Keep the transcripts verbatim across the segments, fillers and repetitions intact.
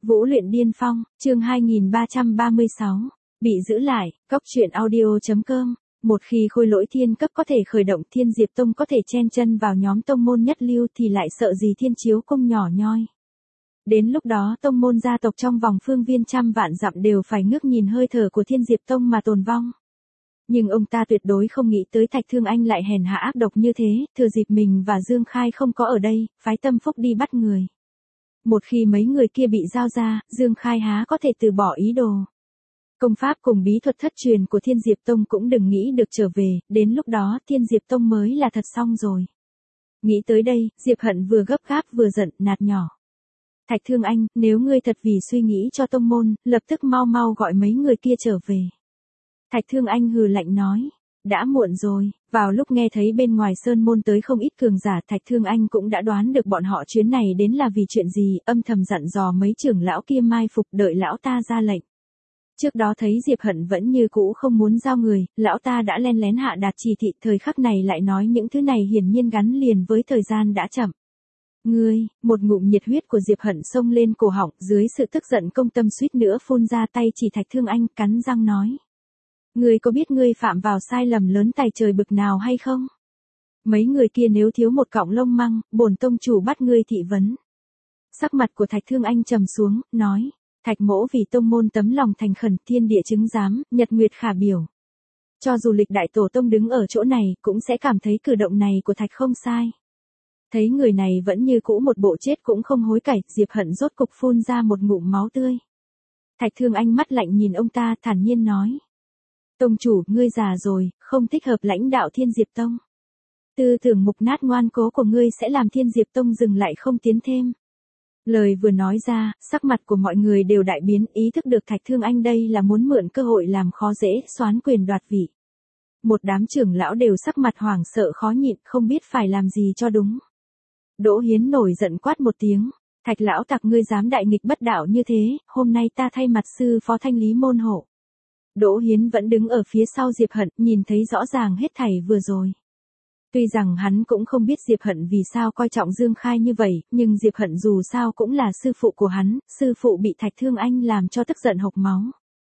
Vũ luyện điên phong, chương hai nghìn ba trăm ba mươi sáu, bị giữ lại, cóc truyện audio chấm com. Một khi khôi lỗi thiên cấp có thể khởi động, Thiên Diệp Tông có thể chen chân vào nhóm tông môn nhất lưu thì lại sợ gì Thiên Chiếu Cung nhỏ nhoi. Đến lúc đó tông môn gia tộc trong vòng phương viên trăm vạn dặm đều phải ngước nhìn hơi thở của Thiên Diệp Tông mà tồn vong. Nhưng ông ta tuyệt đối không nghĩ tới Thạch Thương Anh lại hèn hạ ác độc như thế, thừa dịp mình và Dương Khai không có ở đây, phái Tâm Phúc đi bắt người. Một khi mấy người kia bị giao ra, Dương Khai há có thể từ bỏ ý đồ. Công pháp cùng bí thuật thất truyền của Thiên Diệp Tông cũng đừng nghĩ được trở về, đến lúc đó Thiên Diệp Tông mới là thật xong rồi. Nghĩ tới đây, Diệp Hận vừa gấp gáp vừa giận, nạt nhỏ. Thạch Thương Anh, nếu ngươi thật vì suy nghĩ cho tông môn, lập tức mau mau gọi mấy người kia trở về. Thạch Thương Anh hừ lạnh nói. Đã muộn rồi, vào lúc nghe thấy bên ngoài sơn môn tới không ít cường giả, Thạch Thương Anh cũng đã đoán được bọn họ chuyến này đến là vì chuyện gì, âm thầm dặn dò mấy trưởng lão kia mai phục đợi lão ta ra lệnh. Trước đó thấy Diệp Hận vẫn như cũ không muốn giao người, lão ta đã len lén hạ đạt chỉ thị, thời khắc này lại nói những thứ này hiển nhiên gắn liền với thời gian đã chậm. Ngươi, một ngụm nhiệt huyết của Diệp Hận xông lên cổ họng, dưới sự tức giận công tâm suýt nữa phun ra tay chỉ Thạch Thương Anh, cắn răng nói. Ngươi có biết ngươi phạm vào sai lầm lớn tài trời bực nào hay không? Mấy người kia nếu thiếu một cọng lông măng, bổn tông chủ bắt ngươi thị vấn. Sắc mặt của Thạch Thương Anh trầm xuống, nói. Thạch mỗ vì tông môn tấm lòng thành khẩn, thiên địa chứng giám, nhật nguyệt khả biểu. Cho dù lịch đại tổ tông đứng ở chỗ này, cũng sẽ cảm thấy cử động này của Thạch không sai. Thấy người này vẫn như cũ một bộ chết cũng không hối cải, Diệp Hận rốt cục phun ra một ngụm máu tươi. Thạch Thương Anh mắt lạnh nhìn ông ta, thản nhiên nói. Tông chủ, ngươi già rồi, không thích hợp lãnh đạo Thiên Diệp Tông. Tư tưởng mục nát ngoan cố của ngươi sẽ làm Thiên Diệp Tông dừng lại không tiến thêm. Lời vừa nói ra, sắc mặt của mọi người đều đại biến, ý thức được Thạch Thương Anh đây là muốn mượn cơ hội làm khó dễ, soán quyền đoạt vị. Một đám trưởng lão đều sắc mặt hoảng sợ khó nhịn, không biết phải làm gì cho đúng. Đỗ Hiến nổi giận quát một tiếng, Thạch lão tặc, ngươi dám đại nghịch bất đạo như thế, hôm nay ta thay mặt sư phó thanh lý môn hộ. Đỗ Hiến vẫn đứng ở phía sau Diệp Hận, nhìn thấy rõ ràng hết thảy vừa rồi. Tuy rằng hắn cũng không biết Diệp Hận vì sao coi trọng Dương Khai như vậy, nhưng Diệp Hận dù sao cũng là sư phụ của hắn, sư phụ bị Thạch Thương Anh làm cho tức giận hộc máu.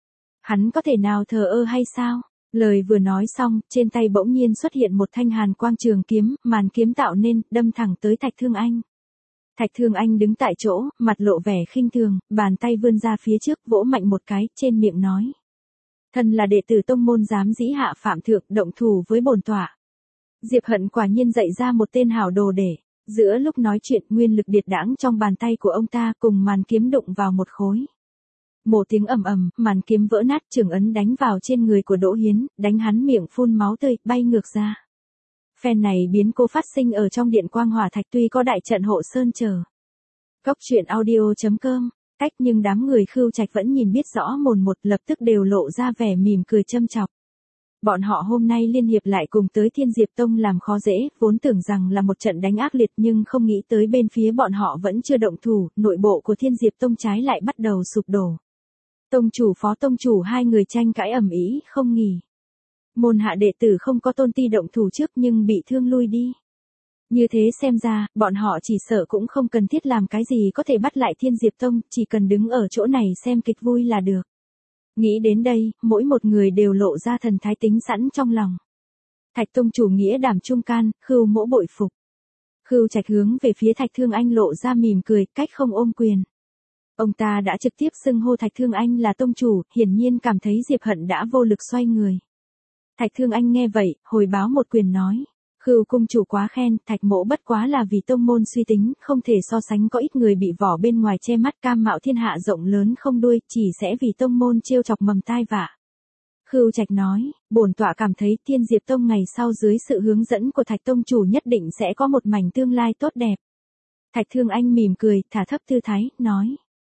Hắn có thể nào thờ ơ hay sao? Lời vừa nói xong, trên tay bỗng nhiên xuất hiện một thanh hàn quang trường kiếm, màn kiếm tạo nên, đâm thẳng tới Thạch Thương Anh. Thạch Thương Anh đứng tại chỗ, mặt lộ vẻ khinh thường, bàn tay vươn ra phía trước, vỗ mạnh một cái, trên miệng nói. Thân là đệ tử tông môn dám dĩ hạ phạm thượng, động thủ với bổn tọa. Diệp Hận quả nhiên dạy ra một tên hảo đồ để, giữa lúc nói chuyện nguyên lực điệt đãng trong bàn tay của ông ta cùng màn kiếm đụng vào một khối. Một tiếng ầm ầm, màn kiếm vỡ nát, trường ấn đánh vào trên người của Đỗ Hiến, đánh hắn miệng phun máu tươi, bay ngược ra. Phen này biến cố phát sinh ở trong điện quang hỏa thạch, tuy có đại trận hộ sơn chờ. Cóc truyện audio chấm com. Cách nhưng đám người Khưu Trạch vẫn nhìn biết rõ mồn một, lập tức đều lộ ra vẻ mỉm cười châm chọc. Bọn họ hôm nay liên hiệp lại cùng tới Thiên Diệp Tông làm khó dễ, vốn tưởng rằng là một trận đánh ác liệt nhưng không nghĩ tới bên phía bọn họ vẫn chưa động thủ, nội bộ của Thiên Diệp Tông trái lại bắt đầu sụp đổ. Tông chủ phó tông chủ hai người tranh cãi ầm ĩ không nghỉ. Môn hạ đệ tử không có tôn ti động thủ trước nhưng bị thương lui đi. Như thế xem ra, bọn họ chỉ sợ cũng không cần thiết làm cái gì có thể bắt lại Thiên Diệp Tông, chỉ cần đứng ở chỗ này xem kịch vui là được. Nghĩ đến đây, mỗi một người đều lộ ra thần thái tính sẵn trong lòng. Thạch tông chủ nghĩa đảm trung can, Khưu mỗ bội phục. Khưu Trạch hướng về phía Thạch Thương Anh lộ ra mỉm cười, cách không ôm quyền. Ông ta đã trực tiếp xưng hô Thạch Thương Anh là tông chủ, hiển nhiên cảm thấy Diệp Hận đã vô lực xoay người. Thạch Thương Anh nghe vậy, hồi báo một quyền nói. Khưu cung chủ quá khen, Thạch mỗ bất quá là vì tông môn suy tính, không thể so sánh có ít người bị vỏ bên ngoài che mắt, cam mạo thiên hạ rộng lớn không đuôi, chỉ sẽ vì tông môn trêu chọc mầm tai vạ. Khưu Trạch nói, bổn tọa cảm thấy Thiên Diệp Tông ngày sau dưới sự hướng dẫn của Thạch tông chủ nhất định sẽ có một mảnh tương lai tốt đẹp. Thạch Thương Anh mỉm cười, thả thấp tư thái, nói.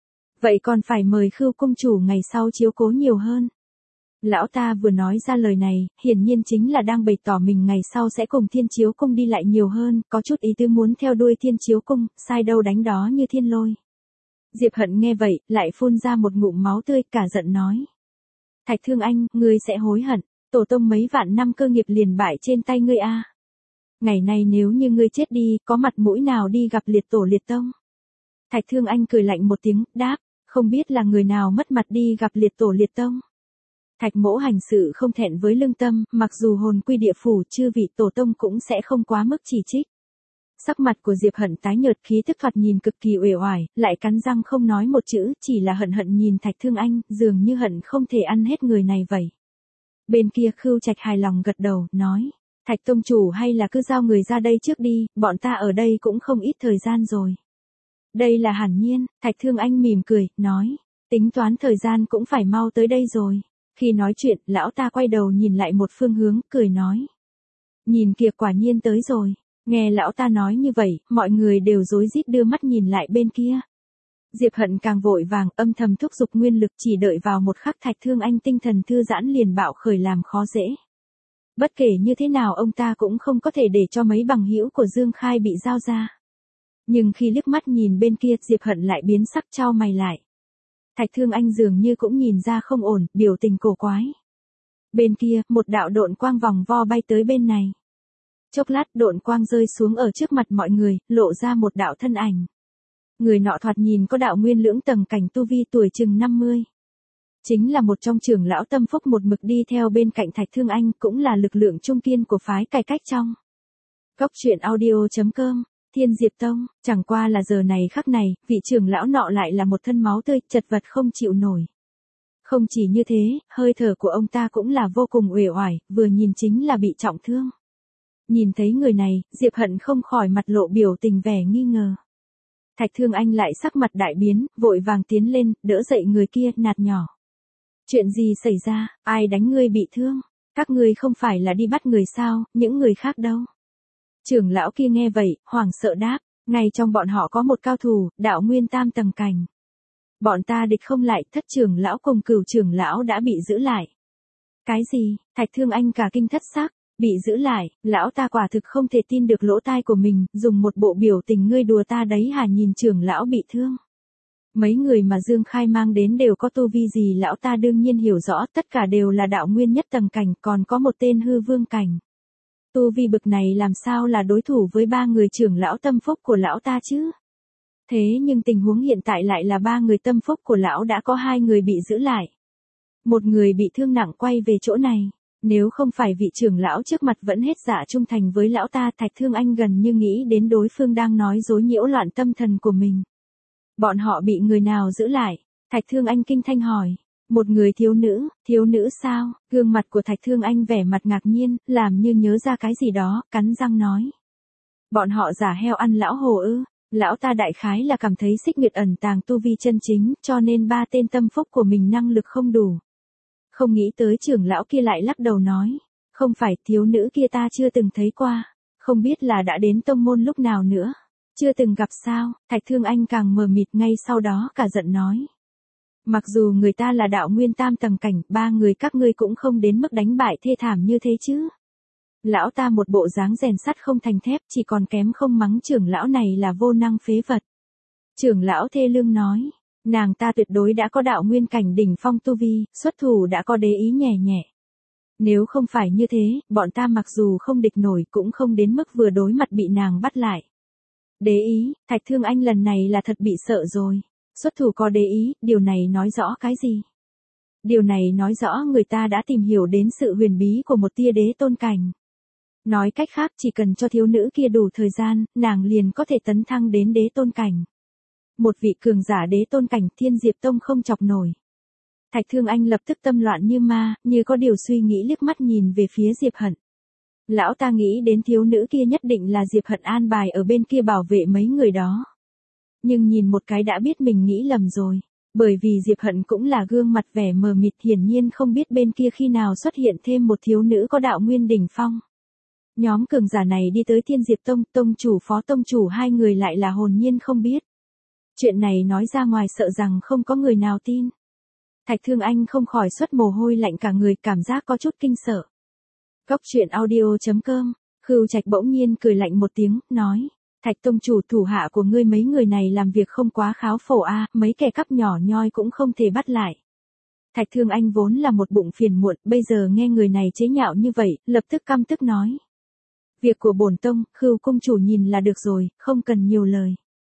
Vậy còn phải mời Khưu cung chủ ngày sau chiếu cố nhiều hơn. Lão ta vừa nói ra lời này, hiển nhiên chính là đang bày tỏ mình ngày sau sẽ cùng Thiên Chiếu Cung đi lại nhiều hơn, có chút ý tứ muốn theo đuôi Thiên Chiếu Cung, sai đâu đánh đó như thiên lôi. Diệp Hận nghe vậy, lại phun ra một ngụm máu tươi, cả giận nói. Thạch Thương Anh, ngươi sẽ hối hận, tổ tông mấy vạn năm cơ nghiệp liền bại trên tay ngươi a. Ngày này nếu như ngươi chết đi, có mặt mũi nào đi gặp liệt tổ liệt tông? Thạch Thương Anh cười lạnh một tiếng, đáp. Không biết là người nào mất mặt đi gặp liệt tổ liệt tông. Thạch Mỗ hành sự không thẹn với lương tâm, mặc dù hồn quy địa phủ, chư vị tổ tông cũng sẽ không quá mức chỉ trích. Sắc mặt của Diệp Hận tái nhợt, khí tức thoạt nhìn cực kỳ uể oải, lại cắn răng không nói một chữ, chỉ là hận hận nhìn Thạch Thương Anh, dường như hận không thể ăn hết người này vậy. Bên kia Khưu Trạch hài lòng gật đầu, nói, Thạch tông chủ hay là cứ giao người ra đây trước đi, bọn ta ở đây cũng không ít thời gian rồi. Đây là hẳn nhiên, Thạch Thương Anh mỉm cười, nói, tính toán thời gian cũng phải mau tới đây rồi. Khi nói chuyện, lão ta quay đầu nhìn lại một phương hướng, cười nói. Nhìn kìa, quả nhiên tới rồi. Nghe lão ta nói như vậy, mọi người đều rối rít đưa mắt nhìn lại bên kia. Diệp Hận càng vội vàng, âm thầm thúc giục nguyên lực, chỉ đợi vào một khắc Thạch Thương Anh tinh thần thư giãn liền bạo khởi làm khó dễ. Bất kể như thế nào ông ta cũng không có thể để cho mấy bằng hữu của Dương Khai bị giao ra. Nhưng khi liếc mắt nhìn bên kia, Diệp Hận lại biến sắc, chau mày lại. Thạch Thương Anh dường như cũng nhìn ra không ổn, biểu tình cổ quái. Bên kia, một đạo độn quang vòng vo bay tới bên này. Chốc lát độn quang rơi xuống ở trước mặt mọi người, lộ ra một đạo thân ảnh. Người nọ thoạt nhìn có đạo nguyên lưỡng tầng cảnh tu vi, tuổi chừng năm mươi. Chính là một trong trưởng lão tâm phúc một mực đi theo bên cạnh Thạch Thương Anh, cũng là lực lượng trung kiên của phái cải cách trong. Góc truyện audio chấm com, Thiên Diệp Tông, chẳng qua là giờ này khắc này, vị trưởng lão nọ lại là một thân máu tươi, chật vật không chịu nổi. Không chỉ như thế, hơi thở của ông ta cũng là vô cùng uể oải, vừa nhìn chính là bị trọng thương. Nhìn thấy người này, Diệp Hận không khỏi mặt lộ biểu tình vẻ nghi ngờ. Thạch Thương Anh lại sắc mặt đại biến, vội vàng tiến lên, đỡ dậy người kia, nạt nhỏ. Chuyện gì xảy ra, ai đánh ngươi bị thương? Các ngươi không phải là đi bắt người sao, những người khác đâu? Trưởng lão kia nghe vậy, hoảng sợ đáp, ngay trong bọn họ có một cao thủ, đạo nguyên tam tầng cảnh. Bọn ta địch không lại, thất trưởng lão cùng cửu trưởng lão đã bị giữ lại. Cái gì? Thạch Thương Anh cả kinh thất xác, bị giữ lại, lão ta quả thực không thể tin được lỗ tai của mình, dùng một bộ biểu tình ngươi đùa ta đấy hả, nhìn trưởng lão bị thương. Mấy người mà Dương Khai mang đến đều có tu vi gì, lão ta đương nhiên hiểu rõ, tất cả đều là đạo nguyên nhất tầng cảnh, còn có một tên hư vương cảnh. Tu vi bực này làm sao là đối thủ với ba người trưởng lão tâm phúc của lão ta chứ? Thế nhưng tình huống hiện tại lại là ba người tâm phúc của lão đã có hai người bị giữ lại. Một người bị thương nặng quay về chỗ này. Nếu không phải vị trưởng lão trước mặt vẫn hết dạ trung thành với lão ta, Thạch Thương Anh gần như nghĩ đến đối phương đang nói dối nhiễu loạn tâm thần của mình. Bọn họ bị người nào giữ lại? Thạch Thương Anh kinh thanh hỏi. Một người thiếu nữ, thiếu nữ sao? Gương mặt của Thạch Thương Anh vẻ mặt ngạc nhiên, làm như nhớ ra cái gì đó, cắn răng nói. Bọn họ giả heo ăn lão hồ ư? Lão ta đại khái là cảm thấy Xích Nguyệt ẩn tàng tu vi chân chính, cho nên ba tên tâm phúc của mình năng lực không đủ. Không nghĩ tới trưởng lão kia lại lắc đầu nói. Không phải, thiếu nữ kia ta chưa từng thấy qua. Không biết là đã đến tông môn lúc nào nữa. Chưa từng gặp sao? Thạch Thương Anh càng mờ mịt, ngay sau đó cả giận nói. Mặc dù người ta là đạo nguyên tam tầng cảnh, ba người các ngươi cũng không đến mức đánh bại thê thảm như thế chứ. Lão ta một bộ dáng rèn sắt không thành thép, chỉ còn kém không mắng trưởng lão này là vô năng phế vật. Trưởng lão thê lương nói, nàng ta tuyệt đối đã có đạo nguyên cảnh đỉnh phong tu vi, xuất thủ đã có đế ý nhẹ nhẹ. Nếu không phải như thế, bọn ta mặc dù không địch nổi cũng không đến mức vừa đối mặt bị nàng bắt lại. Đế ý, Thạch Thương Anh lần này là thật bị sợ rồi. Xuất thủ có đế ý, điều này nói rõ cái gì? Điều này nói rõ người ta đã tìm hiểu đến sự huyền bí của một tia đế tôn cảnh. Nói cách khác, chỉ cần cho thiếu nữ kia đủ thời gian, nàng liền có thể tấn thăng đến đế tôn cảnh. Một vị cường giả đế tôn cảnh, Thiên Diệp Tông không chọc nổi. Thạch Thương Anh lập tức tâm loạn như ma, như có điều suy nghĩ liếc mắt nhìn về phía Diệp Hận. Lão ta nghĩ đến thiếu nữ kia nhất định là Diệp Hận an bài ở bên kia bảo vệ mấy người đó. Nhưng nhìn một cái đã biết mình nghĩ lầm rồi. Bởi vì Diệp Hận cũng là gương mặt vẻ mờ mịt, hiển nhiên không biết bên kia khi nào xuất hiện thêm một thiếu nữ có đạo nguyên đỉnh phong. Nhóm cường giả này đi tới Thiên Diệp Tông, tông chủ phó tông chủ hai người lại là hồn nhiên không biết. Chuyện này nói ra ngoài sợ rằng không có người nào tin. Thạch Thương Anh không khỏi xuất mồ hôi lạnh cả người, cảm giác có chút kinh sợ. Góc truyện audio chấm com, Khưu Trạch bỗng nhiên cười lạnh một tiếng, nói. Thạch tông chủ, thủ hạ của ngươi mấy người này làm việc không quá kháo phổ a, à, mấy kẻ cắp nhỏ nhoi cũng không thể bắt lại. Thạch Thương Anh vốn là một bụng phiền muộn, bây giờ nghe người này chế nhạo như vậy, lập tức căm tức nói. Việc của bổn tông, Khưu cung chủ nhìn là được rồi, không cần nhiều lời.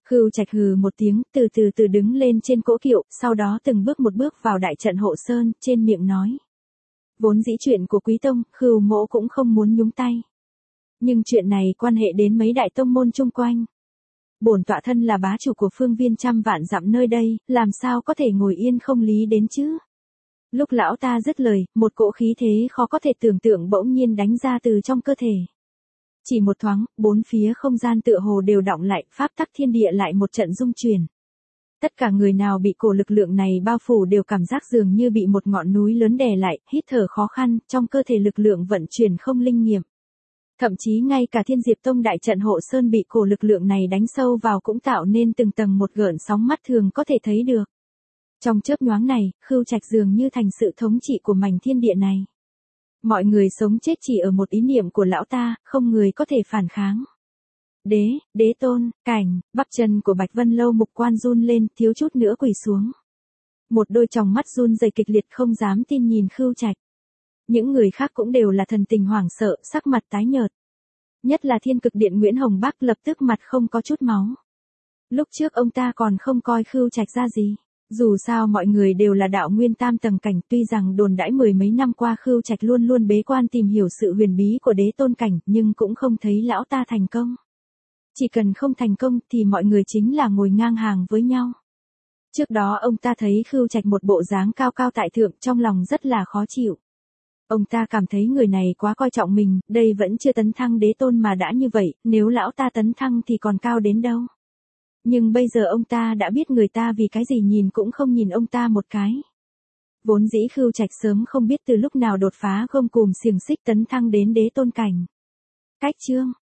Khưu Trạch hừ một tiếng, từ từ từ đứng lên trên cỗ kiệu, sau đó từng bước một bước vào đại trận hộ sơn, trên miệng nói. Vốn dĩ chuyện của Quý Tông, Khưu mỗ cũng không muốn nhúng tay. Nhưng chuyện này quan hệ đến mấy đại tông môn chung quanh. Bổn tọa thân là bá chủ của phương viên trăm vạn dặm nơi đây, làm sao có thể ngồi yên không lý đến chứ? Lúc lão ta dứt lời, một cỗ khí thế khó có thể tưởng tượng bỗng nhiên đánh ra từ trong cơ thể. Chỉ một thoáng, bốn phía không gian tựa hồ đều đọng lại, pháp tắc thiên địa lại một trận rung chuyển. Tất cả người nào bị cổ lực lượng này bao phủ đều cảm giác dường như bị một ngọn núi lớn đè lại, hít thở khó khăn, trong cơ thể lực lượng vận chuyển không linh nghiệm. Thậm chí ngay cả Thiên Diệp Tông đại trận hộ sơn bị cổ lực lượng này đánh sâu vào cũng tạo nên từng tầng một gợn sóng mắt thường có thể thấy được. Trong chớp nhoáng này, Khưu Trạch dường như thành sự thống trị của mảnh thiên địa này. Mọi người sống chết chỉ ở một ý niệm của lão ta, không người có thể phản kháng. Đế, đế tôn, cảnh, bắp chân của Bạch Vân Lâu mục quan run lên, thiếu chút nữa quỳ xuống. Một đôi tròng mắt run rẩy kịch liệt không dám tin nhìn Khưu Trạch. Những người khác cũng đều là thần tình hoảng sợ, sắc mặt tái nhợt. Nhất là Thiên Cực Điện Nguyễn Hồng Bắc lập tức mặt không có chút máu. Lúc trước ông ta còn không coi Khưu Trạch ra gì. Dù sao mọi người đều là đạo nguyên tam tầng cảnh, tuy rằng đồn đãi mười mấy năm qua Khưu Trạch luôn luôn bế quan tìm hiểu sự huyền bí của đế tôn cảnh, nhưng cũng không thấy lão ta thành công. Chỉ cần không thành công thì mọi người chính là ngồi ngang hàng với nhau. Trước đó ông ta thấy Khưu Trạch một bộ dáng cao cao tại thượng, trong lòng rất là khó chịu. Ông ta cảm thấy người này quá coi trọng mình, đây vẫn chưa tấn thăng đế tôn mà đã như vậy, nếu lão ta tấn thăng thì còn cao đến đâu. Nhưng bây giờ ông ta đã biết người ta vì cái gì nhìn cũng không nhìn ông ta một cái. Vốn dĩ Khưu Trạch sớm không biết từ lúc nào đột phá gông cùm xiềng xích tấn thăng đến đế tôn cảnh. Cách chương